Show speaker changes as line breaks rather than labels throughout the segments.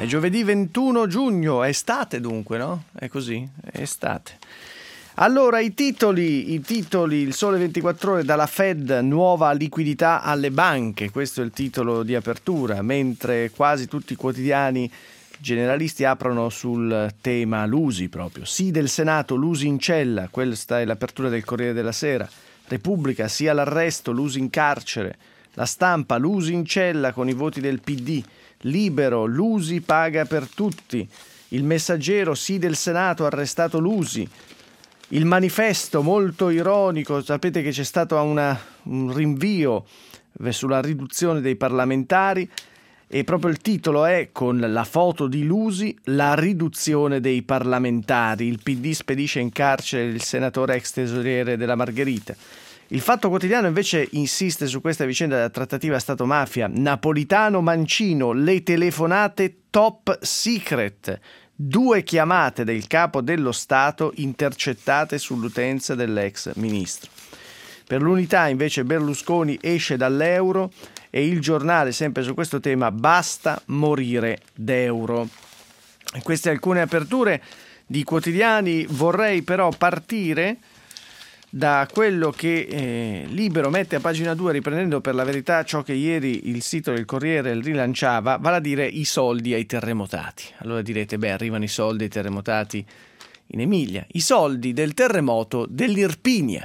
È giovedì 21 giugno, è estate dunque, no? È così, è estate. Allora, i titoli, il Sole 24 Ore, dalla Fed, nuova liquidità alle banche, questo è il titolo di apertura, mentre quasi tutti i quotidiani generalisti aprono sul tema Lusi proprio. Sì del Senato, Lusi in cella, questa è l'apertura del Corriere della Sera. Repubblica, sì all'arresto, Lusi in carcere. La Stampa, Lusi in cella con i voti del PD. Libero, Lusi paga per tutti. Il Messaggero, sì del Senato, arrestato Lusi. Il Manifesto, molto ironico, sapete che c'è stato un rinvio sulla riduzione dei parlamentari e proprio il titolo è, con la foto di Lusi, la riduzione dei parlamentari. Il PD spedisce in carcere il senatore ex tesoriere della Margherita. Il Fatto Quotidiano invece insiste su questa vicenda della trattativa Stato-mafia. Napolitano-Mancino, le telefonate top secret. 2 chiamate del capo dello Stato intercettate sull'utenza dell'ex ministro. Per l'Unità invece Berlusconi esce dall'euro e Il Giornale, sempre su questo tema, basta morire d'euro. Queste alcune aperture di quotidiani. Vorrei però partire da quello che Libero mette a pagina 2, riprendendo per la verità ciò che ieri il sito del Corriere rilanciava, vale a dire i soldi ai terremotati. Allora direte, arrivano i soldi ai terremotati in Emilia. I soldi del terremoto dell'Irpinia,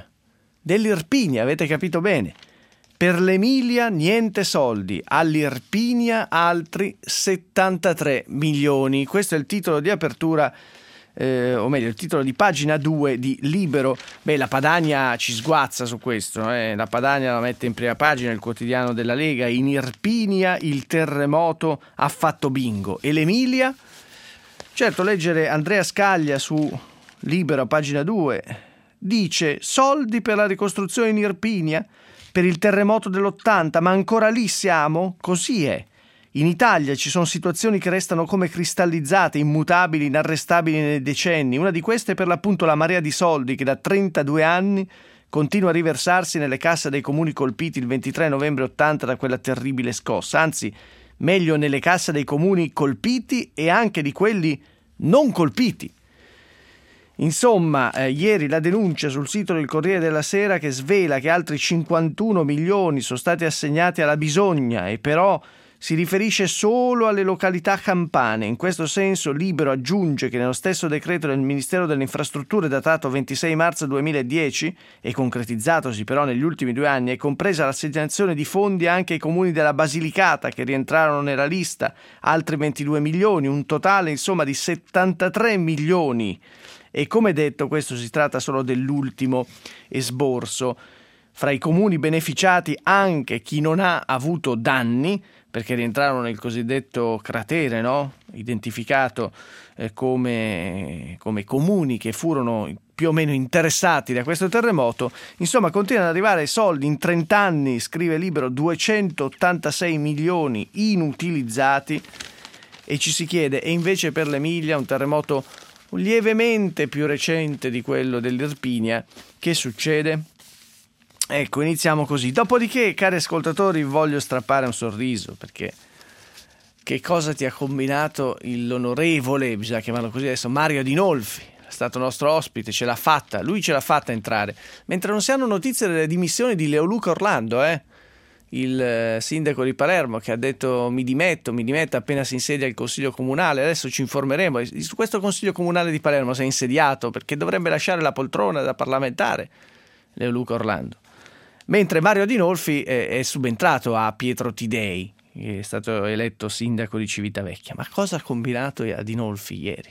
avete capito bene. Per l'Emilia niente soldi, all'Irpinia altri 73 milioni. Questo è il titolo di apertura, o meglio il titolo di pagina 2 di Libero. La Padania ci sguazza su questo, La Padania la mette in prima pagina, il quotidiano della Lega. In Irpinia il terremoto ha fatto bingo. E l'Emilia? Certo, leggere Andrea Scaglia su Libero a pagina 2 dice: soldi per la ricostruzione in Irpinia per il terremoto dell'80, ma ancora lì siamo? Così è. In Italia ci sono situazioni che restano come cristallizzate, immutabili, inarrestabili nei decenni. Una di queste è per l'appunto la marea di soldi che da 32 anni continua a riversarsi nelle casse dei comuni colpiti il 23 novembre 80 da quella terribile scossa. Anzi, meglio, nelle casse dei comuni colpiti e anche di quelli non colpiti. Insomma, ieri la denuncia sul sito del Corriere della Sera che svela che altri 51 milioni sono stati assegnati alla bisogna e però si riferisce solo alle località campane. In questo senso Libero aggiunge che nello stesso decreto del Ministero delle Infrastrutture datato 26 marzo 2010 e concretizzatosi però negli ultimi 2 anni è compresa l'assegnazione di fondi anche ai comuni della Basilicata che rientrarono nella lista, altri 22 milioni, un totale insomma di 73 milioni. E come detto, questo si tratta solo dell'ultimo esborso. Fra i comuni beneficiati anche chi non ha avuto danni, perché rientrarono nel cosiddetto cratere, no? Identificato come comuni che furono più o meno interessati da questo terremoto. Insomma, continuano ad arrivare soldi in 30 anni, scrive Libero, 286 milioni inutilizzati, e ci si chiede, e invece per l'Emilia, un terremoto lievemente più recente di quello dell'Irpinia, che succede? Ecco, iniziamo così. Dopodiché, cari ascoltatori, voglio strappare un sorriso, perché che cosa ti ha combinato l'onorevole, bisogna chiamarlo così adesso, Mario Adinolfi. È stato nostro ospite, ce l'ha fatta, lui ce l'ha fatta entrare, mentre non si hanno notizie delle dimissioni di Leoluca Orlando, il sindaco di Palermo, che ha detto mi dimetto appena si insedia il consiglio comunale. Adesso ci informeremo su questo consiglio comunale di Palermo, se è insediato, perché dovrebbe lasciare la poltrona da parlamentare Leoluca Orlando. Mentre Mario Adinolfi è subentrato a Pietro Tidei, che è stato eletto sindaco di Civitavecchia. Ma cosa ha combinato Adinolfi ieri?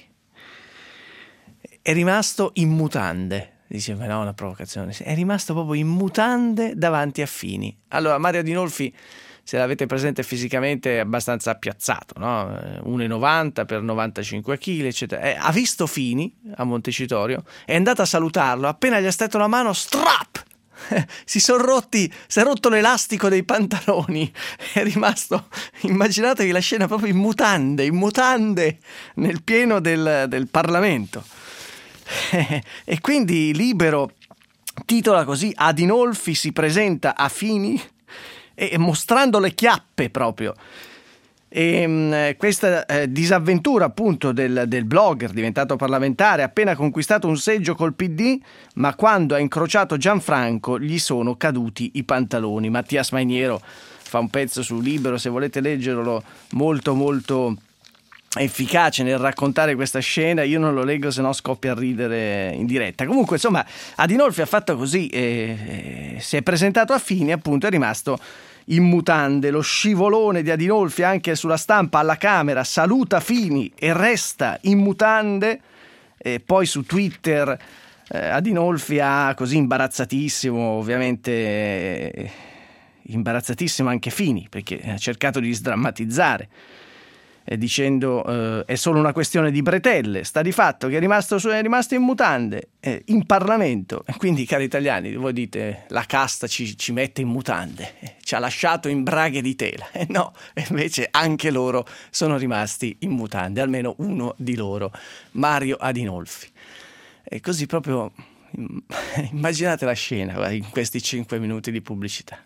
È rimasto in mutande. Dice, ma no, una provocazione. È rimasto proprio in mutande davanti a Fini. Allora, Mario Adinolfi, se l'avete presente fisicamente, è abbastanza appiazzato, no? 1,90 per 95 kg, eccetera. Ha visto Fini a Montecitorio, è andato a salutarlo, appena gli ha stretto la mano, strap! Si è rotto l'elastico dei pantaloni, è rimasto, immaginatevi la scena, proprio in mutande nel pieno del Parlamento. E quindi Libero titola così: Adinolfi si presenta a Fini, e mostrando le chiappe proprio. E questa disavventura appunto del blogger diventato parlamentare, ha appena conquistato un seggio col PD, ma quando ha incrociato Gianfranco gli sono caduti i pantaloni. Mattias Mainiero fa un pezzo su Libero, se volete leggerlo, molto molto efficace nel raccontare questa scena. Io non lo leggo, se no scoppia a ridere in diretta. Comunque, insomma, Adinolfi ha fatto così, si è presentato a Fini, appunto, è rimasto in mutande. Lo scivolone di Adinolfi anche sulla stampa alla Camera: saluta Fini e resta in mutande. E poi su Twitter Adinolfi ha così imbarazzatissimo, ovviamente imbarazzatissimo anche Fini, perché ha cercato di sdrammatizzare, dicendo è solo una questione di bretelle, sta di fatto che è rimasto in mutande in Parlamento, e quindi, cari italiani, voi dite la casta ci mette in mutande, ci ha lasciato in braghe di tela, no, invece anche loro sono rimasti in mutande, almeno uno di loro, Mario Adinolfi. E così proprio immaginate la scena in questi 5 minuti di pubblicità.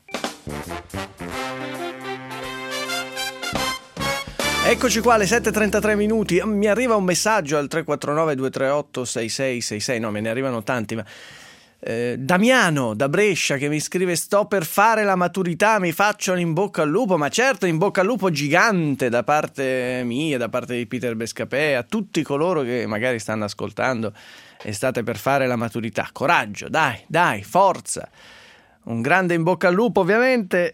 Eccoci qua alle 7:33 minuti. Mi arriva un messaggio al 349 238 6666. No, me ne arrivano tanti, ma Damiano da Brescia che mi scrive: sto per fare la maturità, mi faccio un in bocca al lupo. Ma certo, in bocca al lupo gigante da parte mia, da parte di Peter Bescapè, a tutti coloro che magari stanno ascoltando e state per fare la maturità. Coraggio, dai, forza. Un grande in bocca al lupo, ovviamente.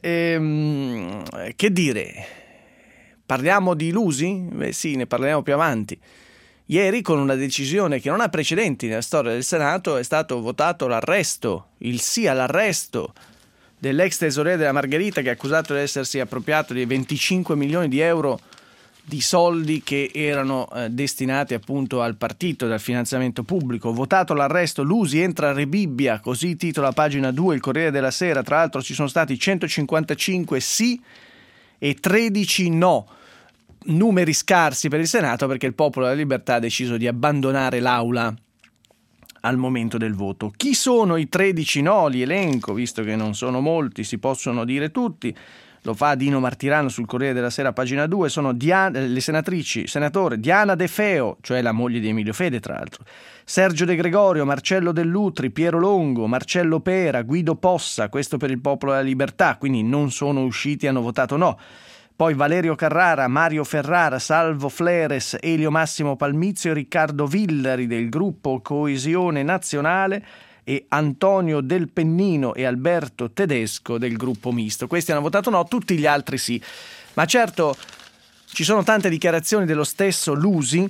Che dire? Parliamo di Lusi? Beh sì, ne parleremo più avanti. Ieri, con una decisione che non ha precedenti nella storia del Senato, è stato votato l'arresto, il sì all'arresto dell'ex tesoriere della Margherita, che è accusato di essersi appropriato di 25 milioni di euro di soldi che erano destinati appunto al partito, dal finanziamento pubblico. Votato l'arresto, Lusi entra a Rebibbia, così titola pagina 2 il Corriere della Sera. Tra l'altro ci sono stati 155 sì e 13 no, numeri scarsi per il Senato, perché il Popolo della Libertà ha deciso di abbandonare l'aula al momento del voto. Chi sono i 13 no? Li elenco, visto che non sono molti, si possono dire tutti. Lo fa Dino Martirano sul Corriere della Sera, pagina 2. Sono le senatore Diana De Feo, cioè la moglie di Emilio Fede, tra l'altro, Sergio De Gregorio, Marcello Dell'Utri, Piero Longo, Marcello Pera, Guido Possa, questo per il Popolo della Libertà, quindi non sono usciti, hanno votato no. Poi Valerio Carrara, Mario Ferrara, Salvo Fleres, Elio Massimo Palmizio e Riccardo Villari del gruppo Coesione Nazionale, e Antonio Del Pennino e Alberto Tedesco del gruppo misto. Questi hanno votato no, tutti gli altri sì. Ma certo, ci sono tante dichiarazioni dello stesso Lusi,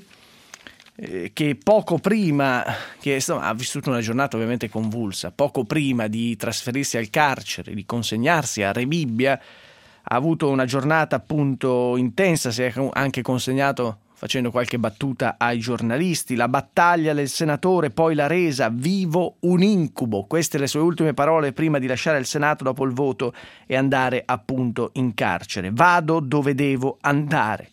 che poco prima, che insomma, ha vissuto una giornata ovviamente convulsa, poco prima di trasferirsi al carcere, di consegnarsi a Rebibbia, ha avuto una giornata appunto intensa, si è anche consegnato facendo qualche battuta ai giornalisti. La battaglia del senatore, poi la resa, vivo un incubo. Queste le sue ultime parole prima di lasciare il Senato dopo il voto e andare appunto in carcere. Vado dove devo andare.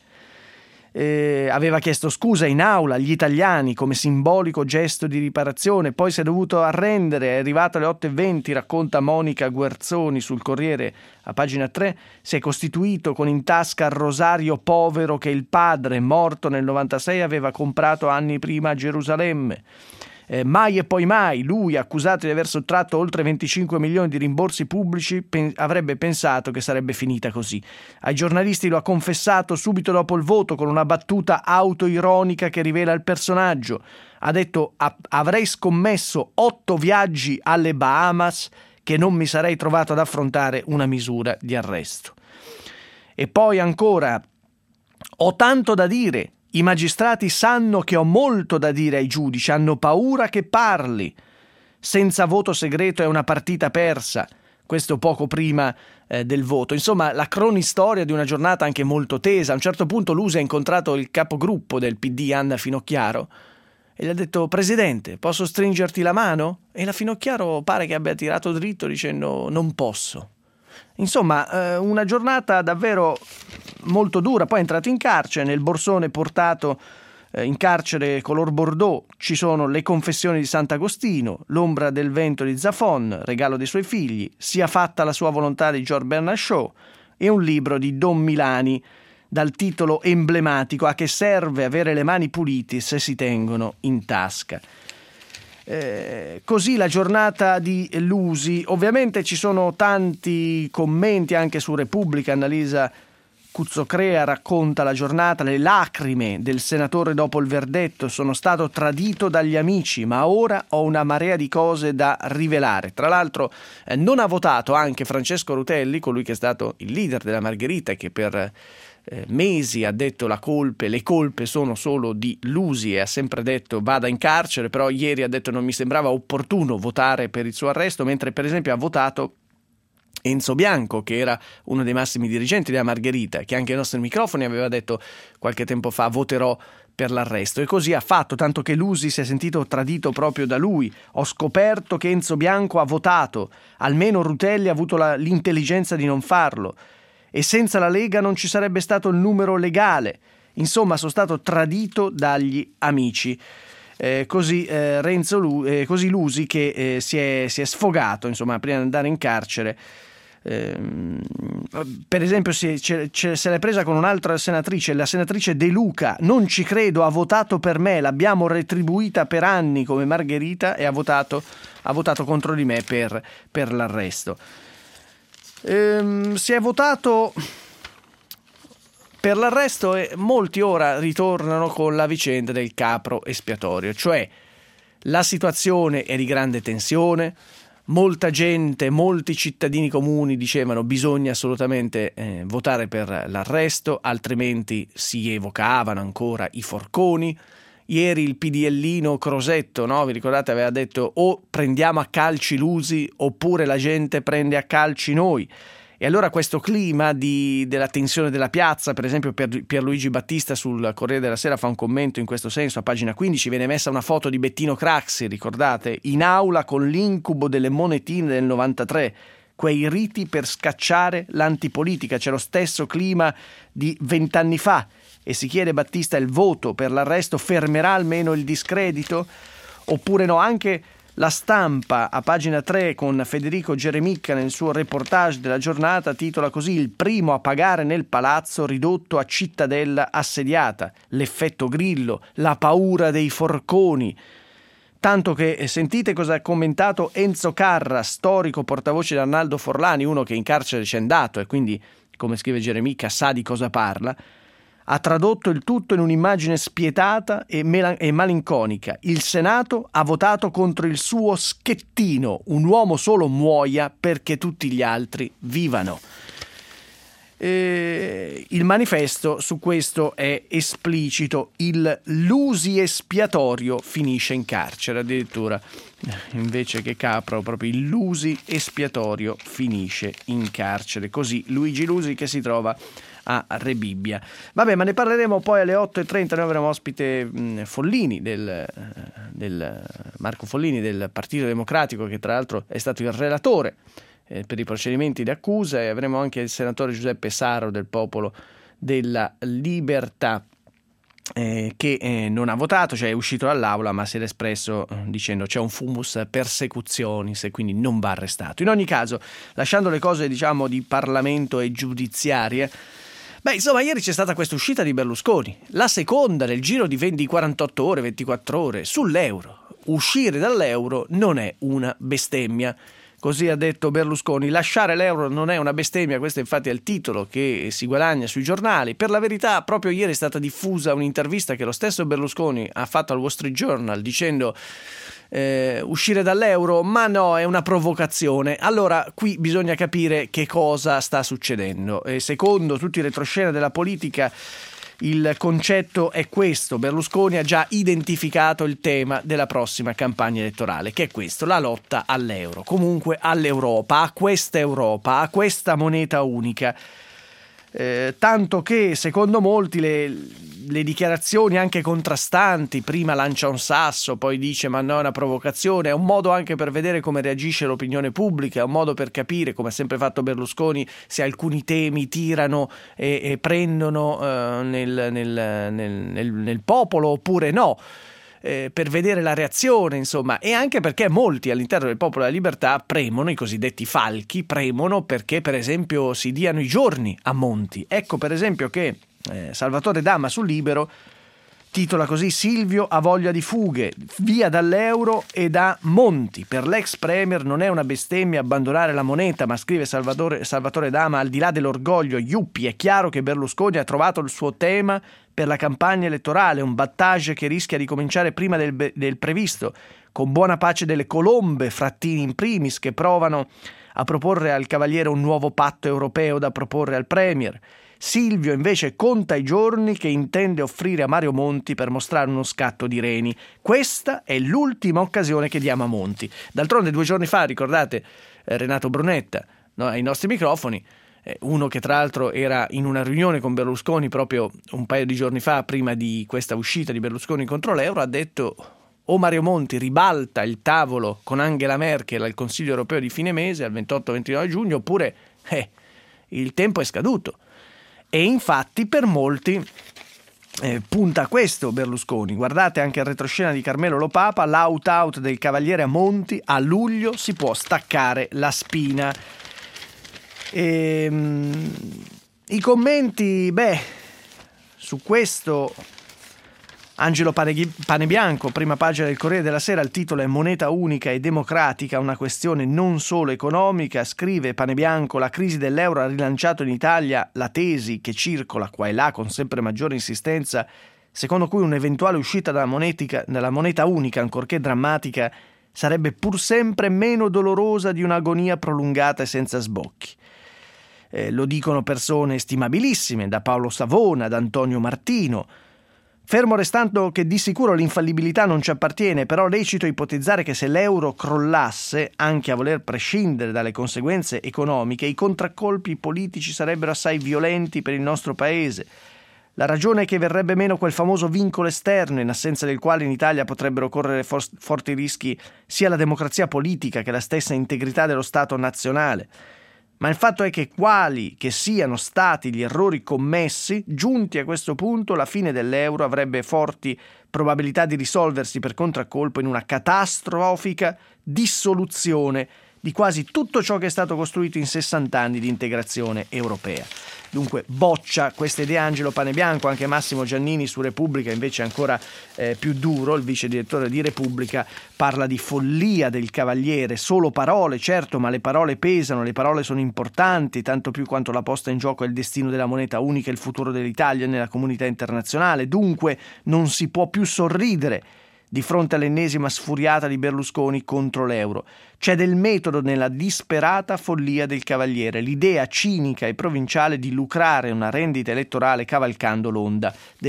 Aveva chiesto scusa in aula agli italiani come simbolico gesto di riparazione, poi si è dovuto arrendere, è arrivato alle 8:20, racconta Monica Guerzoni sul Corriere a pagina 3, si è costituito con in tasca il rosario povero che il padre, morto nel 96, aveva comprato anni prima a Gerusalemme. Mai e poi mai, lui, accusato di aver sottratto oltre 25 milioni di rimborsi pubblici, avrebbe pensato che sarebbe finita così. Ai giornalisti lo ha confessato subito dopo il voto con una battuta autoironica che rivela il personaggio. Ha detto: avrei scommesso 8 viaggi alle Bahamas che non mi sarei trovato ad affrontare una misura di arresto. E poi ancora: ho tanto da dire. I magistrati sanno che ho molto da dire ai giudici, hanno paura che parli. Senza voto segreto è una partita persa. Questo poco prima del voto. Insomma, la cronistoria di una giornata anche molto tesa. A un certo punto Lusi ha incontrato il capogruppo del PD, Anna Finocchiaro, e gli ha detto: Presidente, posso stringerti la mano? E la Finocchiaro pare che abbia tirato dritto dicendo: non posso. Insomma, una giornata davvero molto dura. Poi è entrato in carcere, nel borsone portato in carcere color bordeaux ci sono le confessioni di Sant'Agostino, l'ombra del vento di Zafon, regalo dei suoi figli, Sia fatta la sua volontà di George Bernard Shaw, e un libro di Don Milani dal titolo emblematico: a che serve avere le mani pulite se si tengono in tasca. Così la giornata di Lusi. Ovviamente ci sono tanti commenti anche su Repubblica. Annalisa Cuzzocrea racconta la giornata, le lacrime del senatore dopo il verdetto: sono stato tradito dagli amici, ma ora ho una marea di cose da rivelare. Tra l'altro non ha votato anche Francesco Rutelli, colui che è stato il leader della Margherita e che per mesi ha detto le colpe sono solo di Lusi, e ha sempre detto vada in carcere, però ieri ha detto non mi sembrava opportuno votare per il suo arresto, mentre per esempio ha votato Enzo Bianco, che era uno dei massimi dirigenti della Margherita, che anche ai nostri microfoni aveva detto qualche tempo fa voterò per l'arresto, e così ha fatto, tanto che Lusi si è sentito tradito proprio da lui. Ho scoperto che Enzo Bianco ha votato, almeno Rutelli ha avuto l'intelligenza di non farlo, e senza la Lega non ci sarebbe stato il numero legale. Insomma, sono stato tradito dagli amici. Così Lusi, che si è sfogato, insomma, prima di andare in carcere. Per esempio se l'è presa con un'altra senatrice, la senatrice De Luca: non ci credo, ha votato per me, l'abbiamo retribuita per anni come Margherita e ha votato contro di me per l'arresto. Si è votato per l'arresto e molti ora ritornano con la vicenda del capro espiatorio, cioè la situazione è di grande tensione. Molta gente, molti cittadini comuni dicevano bisogna assolutamente votare per l'arresto, altrimenti si evocavano ancora i forconi. Ieri il PDLino Crosetto, no? Vi ricordate, aveva detto o prendiamo a calci Lusi oppure la gente prende a calci noi. E allora questo clima della tensione della piazza, per esempio Pierluigi Battista sul Corriere della Sera fa un commento in questo senso, a pagina 15 viene messa una foto di Bettino Craxi, ricordate, in aula con l'incubo delle monetine del 93, quei riti per scacciare l'antipolitica. C'è lo stesso clima di 20 anni fa e si chiede Battista: il voto per l'arresto fermerà almeno il discredito? Oppure no? Anche La Stampa a pagina 3 con Federico Geremicca nel suo reportage della giornata titola così: il primo a pagare nel palazzo ridotto a cittadella assediata, l'effetto Grillo, la paura dei forconi. Tanto che sentite cosa ha commentato Enzo Carra, storico portavoce di Arnaldo Forlani, uno che in carcere c'è andato e quindi, come scrive Geremicca, sa di cosa parla. Ha tradotto il tutto in un'immagine spietata e malinconica. Il Senato ha votato contro il suo Schettino, un uomo solo muoia perché tutti gli altri vivano. Il manifesto su questo è esplicito: il Lusi espiatorio finisce in carcere, addirittura invece che capro, proprio il Lusi espiatorio finisce in carcere. Così Luigi Lusi, che si trova a Rebibbia. Vabbè, ma ne parleremo poi alle 8:30. Noi avremo ospite Follini del Marco Follini del Partito Democratico, che tra l'altro è stato il relatore per i procedimenti di accusa, e avremo anche il senatore Giuseppe Saro del Popolo della Libertà, che non ha votato, cioè è uscito dall'aula ma si era espresso dicendo c'è un fumus persecutionis e quindi non va arrestato. In ogni caso, lasciando le cose diciamo di Parlamento e giudiziarie, insomma, ieri c'è stata questa uscita di Berlusconi, la seconda nel giro di 48 ore, 24 ore, sull'euro. Uscire dall'euro non è una bestemmia. Così ha detto Berlusconi: lasciare l'euro non è una bestemmia. Questo infatti è il titolo che si guadagna sui giornali. Per la verità, proprio ieri è stata diffusa un'intervista che lo stesso Berlusconi ha fatto al Wall Street Journal dicendo uscire dall'euro, ma no, è una provocazione. Allora, qui bisogna capire che cosa sta succedendo. Secondo tutti i retroscena della politica, il concetto è questo: Berlusconi ha già identificato il tema della prossima campagna elettorale, che è questo: la lotta all'euro, comunque all'Europa, a questa moneta unica. Tanto che secondo molti le dichiarazioni anche contrastanti, prima lancia un sasso, poi dice ma no, è una provocazione, è un modo anche per vedere come reagisce l'opinione pubblica, è un modo per capire, come ha sempre fatto Berlusconi, se alcuni temi tirano e prendono nel popolo oppure no. Per vedere la reazione, insomma, e anche perché molti all'interno del Popolo della Libertà premono, i cosiddetti falchi, premono perché per esempio si diano i giorni a Monti. Ecco per esempio che Salvatore Dama su Libero titola così: Silvio ha voglia di fughe, via dall'euro e da Monti. Per l'ex premier non è una bestemmia abbandonare la moneta, ma scrive Salvatore Dama, al di là dell'orgoglio, yuppi, è chiaro che Berlusconi ha trovato il suo tema per la campagna elettorale, un battage che rischia di cominciare prima del previsto, con buona pace delle colombe, Frattini in primis, che provano a proporre al Cavaliere un nuovo patto europeo da proporre al premier. Silvio invece conta i giorni che intende offrire a Mario Monti per mostrare uno scatto di reni. Questa è l'ultima occasione che diamo a Monti. D'altronde 2 giorni fa, ricordate, Renato Brunetta, no, ai nostri microfoni, uno che tra l'altro era in una riunione con Berlusconi proprio un paio di giorni fa, prima di questa uscita di Berlusconi contro l'euro, ha detto: o Mario Monti ribalta il tavolo con Angela Merkel al Consiglio europeo di fine mese, al 28-29 giugno, oppure il tempo è scaduto. E infatti per molti punta a questo Berlusconi. Guardate anche il retroscena di Carmelo Lopapa, l'out-out del Cavaliere a Monti, a luglio si può staccare la spina. I commenti, su questo Angelo Panebianco, prima pagina del Corriere della Sera, il titolo è Moneta unica e democratica, una questione non solo economica. Scrive Panebianco: la crisi dell'euro ha rilanciato in Italia la tesi che circola qua e là con sempre maggiore insistenza, secondo cui un'eventuale uscita dalla moneta unica, ancorché drammatica, sarebbe pur sempre meno dolorosa di un'agonia prolungata e senza sbocchi. Lo dicono persone stimabilissime, da Paolo Savona, da Antonio Martino. Fermo restando che di sicuro l'infallibilità non ci appartiene, però lecito ipotizzare che se l'euro crollasse, anche a voler prescindere dalle conseguenze economiche, i contraccolpi politici sarebbero assai violenti per il nostro paese. La ragione è che verrebbe meno quel famoso vincolo esterno, in assenza del quale in Italia potrebbero correre forti rischi sia la democrazia politica che la stessa integrità dello Stato nazionale. Ma il fatto è che, quali che siano stati gli errori commessi, giunti a questo punto, la fine dell'euro avrebbe forti probabilità di risolversi per contraccolpo in una catastrofica dissoluzione di quasi tutto ciò che è stato costruito in 60 anni di integrazione europea. Dunque boccia queste idee Angelo Panebianco. Anche Massimo Giannini su Repubblica invece è ancora più duro. Il vice direttore di Repubblica parla di follia del Cavaliere, solo parole, certo, ma le parole pesano, le parole sono importanti, tanto più quanto la posta in gioco è il destino della moneta unica e il futuro dell'Italia nella comunità internazionale. Dunque non si può più sorridere di fronte all'ennesima sfuriata di Berlusconi contro l'euro. C'è del metodo nella disperata follia del Cavaliere, l'idea cinica e provinciale di lucrare una rendita elettorale cavalcando l'onda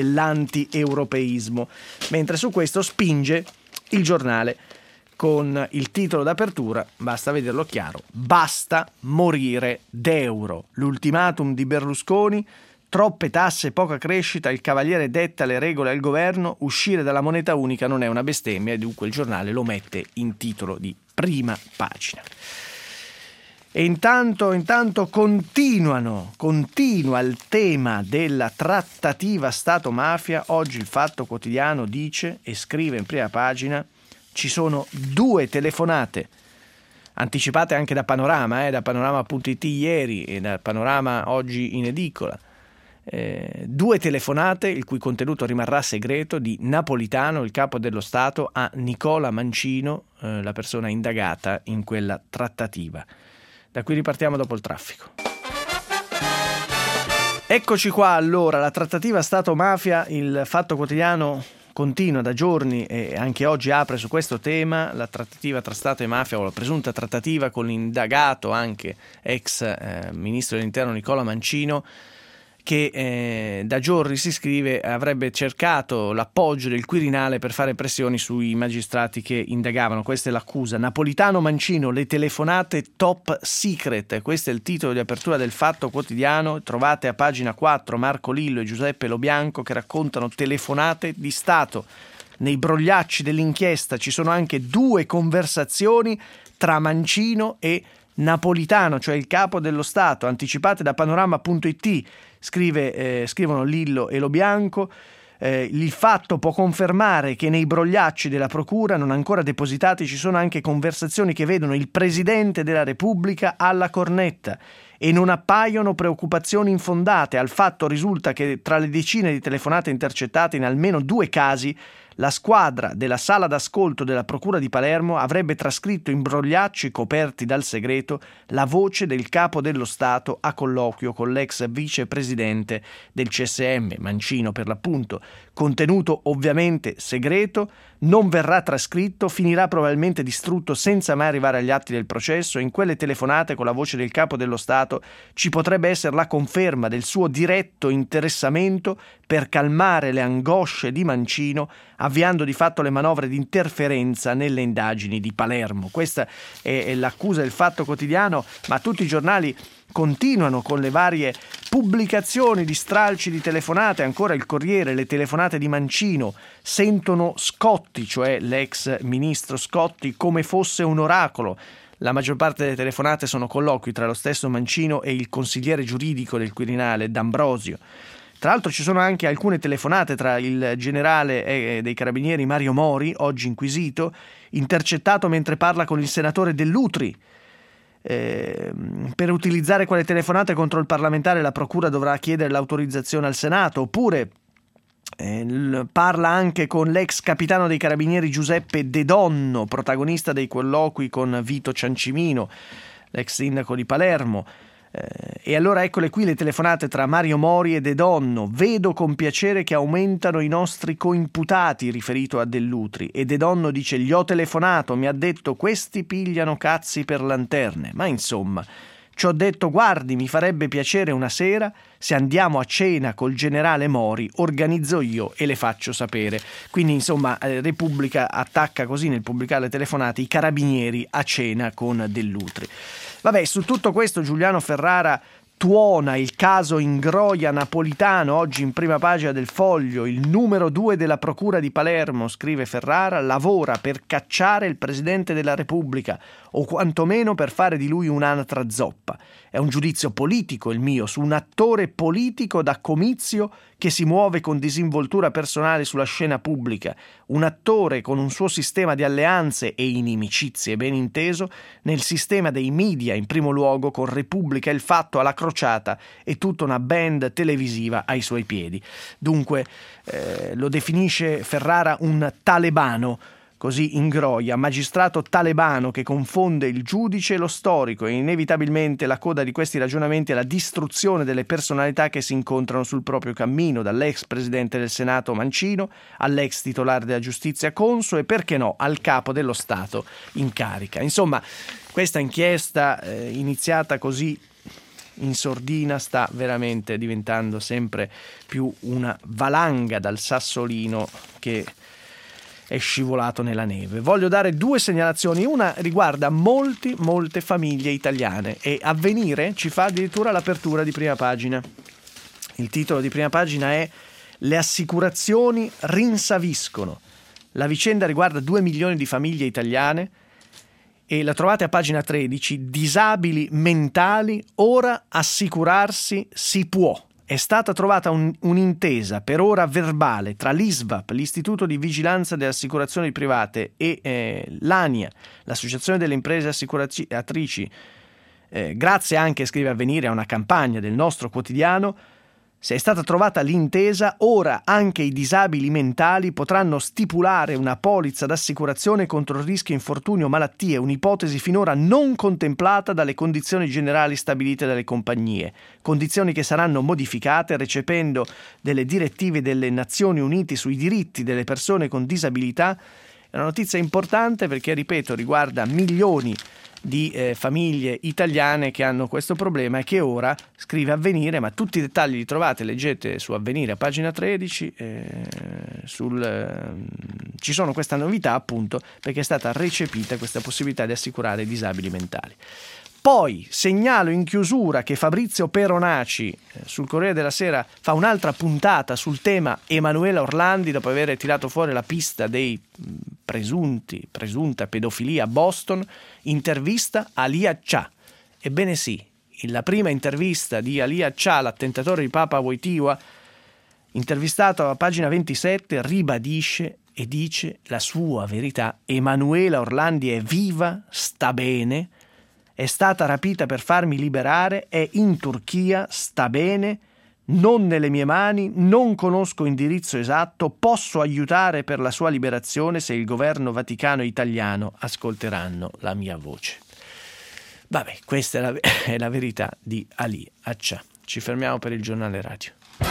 dell'anti-europeismo. Mentre su questo spinge il Giornale con il titolo d'apertura, basta vederlo chiaro: basta morire d'euro. L'ultimatum di Berlusconi: troppe tasse, poca crescita, il Cavaliere detta le regole al governo, uscire dalla moneta unica non è una bestemmia, e dunque il Giornale lo mette in titolo di prima pagina. E intanto continua il tema della trattativa Stato-mafia. Oggi il Fatto Quotidiano dice e scrive in prima pagina: ci sono 2 telefonate anticipate anche da Panorama, da Panorama.it ieri e da Panorama oggi in edicola. 2 telefonate, il cui contenuto rimarrà segreto, di Napolitano, il capo dello Stato, a Nicola Mancino, la persona indagata in quella trattativa. Da qui ripartiamo dopo il traffico. Eccoci qua allora, la trattativa Stato-mafia. Il Fatto Quotidiano continua da giorni e anche oggi apre su questo tema, la trattativa tra Stato e mafia, o la presunta trattativa con l'indagato, anche ex ministro dell'Interno Nicola Mancino, che da giorni, si scrive, avrebbe cercato l'appoggio del Quirinale per fare pressioni sui magistrati che indagavano. Questa è l'accusa. Napolitano Mancino, le telefonate top secret. Questo è il titolo di apertura del Fatto Quotidiano. Trovate a pagina 4 Marco Lillo e Giuseppe Lobianco che raccontano telefonate di Stato. Nei brogliacci dell'inchiesta ci sono anche 2 conversazioni tra Mancino e Napolitano, cioè il capo dello Stato, anticipate da Panorama.it. Scrivono Lillo e Lobianco. Il Fatto può confermare che nei brogliacci della procura non ancora depositati ci sono anche conversazioni che vedono il Presidente della Repubblica alla cornetta e non appaiono preoccupazioni infondate. Al fatto risulta che tra le decine di telefonate intercettate in almeno 2 casi la squadra della sala d'ascolto della Procura di Palermo avrebbe trascritto in brogliacci coperti dal segreto la voce del capo dello Stato a colloquio con l'ex vicepresidente del CSM, Mancino per l'appunto. Contenuto ovviamente segreto, non verrà trascritto, finirà probabilmente distrutto senza mai arrivare agli atti del processo. In quelle telefonate con la voce del capo dello Stato ci potrebbe essere la conferma del suo diretto interessamento per calmare le angosce di Mancino, avviando di fatto le manovre di interferenza nelle indagini di Palermo. Questa è l'accusa del Fatto Quotidiano, ma tutti i giornali continuano con le varie pubblicazioni di stralci di telefonate. Ancora il Corriere, le telefonate di Mancino sentono Scotti, cioè l'ex ministro Scotti, come fosse un oracolo. La maggior parte delle telefonate sono colloqui tra lo stesso Mancino e il consigliere giuridico del Quirinale, D'Ambrosio. Tra l'altro ci sono anche alcune telefonate tra il generale dei Carabinieri Mario Mori, oggi inquisito, intercettato mentre parla con il senatore Dell'Utri. Per utilizzare quelle telefonate contro il parlamentare la procura dovrà chiedere l'autorizzazione al Senato, oppure parla anche con l'ex capitano dei Carabinieri Giuseppe De Donno, protagonista dei colloqui con Vito Ciancimino, l'ex sindaco di Palermo. E allora eccole qui le telefonate tra Mario Mori e De Donno. Vedo con piacere che aumentano i nostri coimputati, riferito a Dell'Utri, e De Donno dice: gli ho telefonato, mi ha detto questi pigliano cazzi per lanterne. Ma insomma, ci ho detto: guardi, mi farebbe piacere una sera se andiamo a cena col generale Mori, organizzo io e le faccio sapere. Quindi insomma Repubblica attacca così nel pubblicare le telefonate i carabinieri a cena con Dell'Utri. Vabbè, su tutto questo Giuliano Ferrara tuona il caso Ingroia Napolitano, oggi in prima pagina del Foglio. Il numero 2 della Procura di Palermo, scrive Ferrara, lavora per cacciare il Presidente della Repubblica o quantomeno per fare di lui un'altra zoppa. È un giudizio politico il mio, su un attore politico da comizio che si muove con disinvoltura personale sulla scena pubblica, un attore con un suo sistema di alleanze e inimicizie ben inteso nel sistema dei media, in primo luogo con Repubblica e Il Fatto alla crociata e tutta una band televisiva ai suoi piedi. Dunque lo definisce Ferrara un talebano, così Ingroia, magistrato talebano che confonde il giudice e lo storico, e inevitabilmente la coda di questi ragionamenti è la distruzione delle personalità che si incontrano sul proprio cammino, dall'ex presidente del Senato Mancino all'ex titolare della giustizia Conso e, perché no, al capo dello Stato in carica. Insomma, questa inchiesta iniziata così in sordina sta veramente diventando sempre più una valanga dal sassolino che è scivolato nella neve. Voglio dare 2 segnalazioni. Una riguarda molte famiglie italiane e Avvenire ci fa addirittura l'apertura di prima pagina. Il titolo di prima pagina è "Le assicurazioni rinsaviscono". La vicenda riguarda 2 milioni di famiglie italiane e la trovate a pagina 13. Disabili mentali, ora assicurarsi si può. È stata trovata un'intesa per ora verbale tra l'ISVAP, l'Istituto di Vigilanza delle Assicurazioni Private, e l'ANIA, l'Associazione delle Imprese Assicuratrici, grazie anche, scrive Avvenire, a una campagna del nostro quotidiano. Se è stata trovata l'intesa, ora anche i disabili mentali potranno stipulare una polizza d'assicurazione contro il rischio infortunio o malattie, un'ipotesi finora non contemplata dalle condizioni generali stabilite dalle compagnie, condizioni che saranno modificate recependo delle direttive delle Nazioni Unite sui diritti delle persone con disabilità. È una notizia importante perché, ripeto, riguarda milioni di famiglie italiane che hanno questo problema e che ora, scrive Avvenire, ma tutti i dettagli li trovate, leggete su Avvenire a pagina 13, ci sono questa novità appunto perché è stata recepita questa possibilità di assicurare i disabili mentali. Poi segnalo in chiusura che Fabrizio Peronaci sul Corriere della Sera fa un'altra puntata sul tema Emanuela Orlandi, dopo aver tirato fuori la pista dei presunta pedofilia a Boston. Intervista Alia Cha. Ebbene sì, la prima intervista di Alia Cha, l'attentatore di Papa Wojtyła, intervistato a pagina 27, ribadisce e dice la sua verità. Emanuela Orlandi è viva, sta bene, È stata rapita per farmi liberare, è in Turchia, sta bene, non nelle mie mani, non conosco indirizzo esatto, posso aiutare per la sua liberazione se il governo vaticano e italiano ascolteranno la mia voce. Vabbè, questa è la verità di Ali Accia. Ci fermiamo per il giornale radio.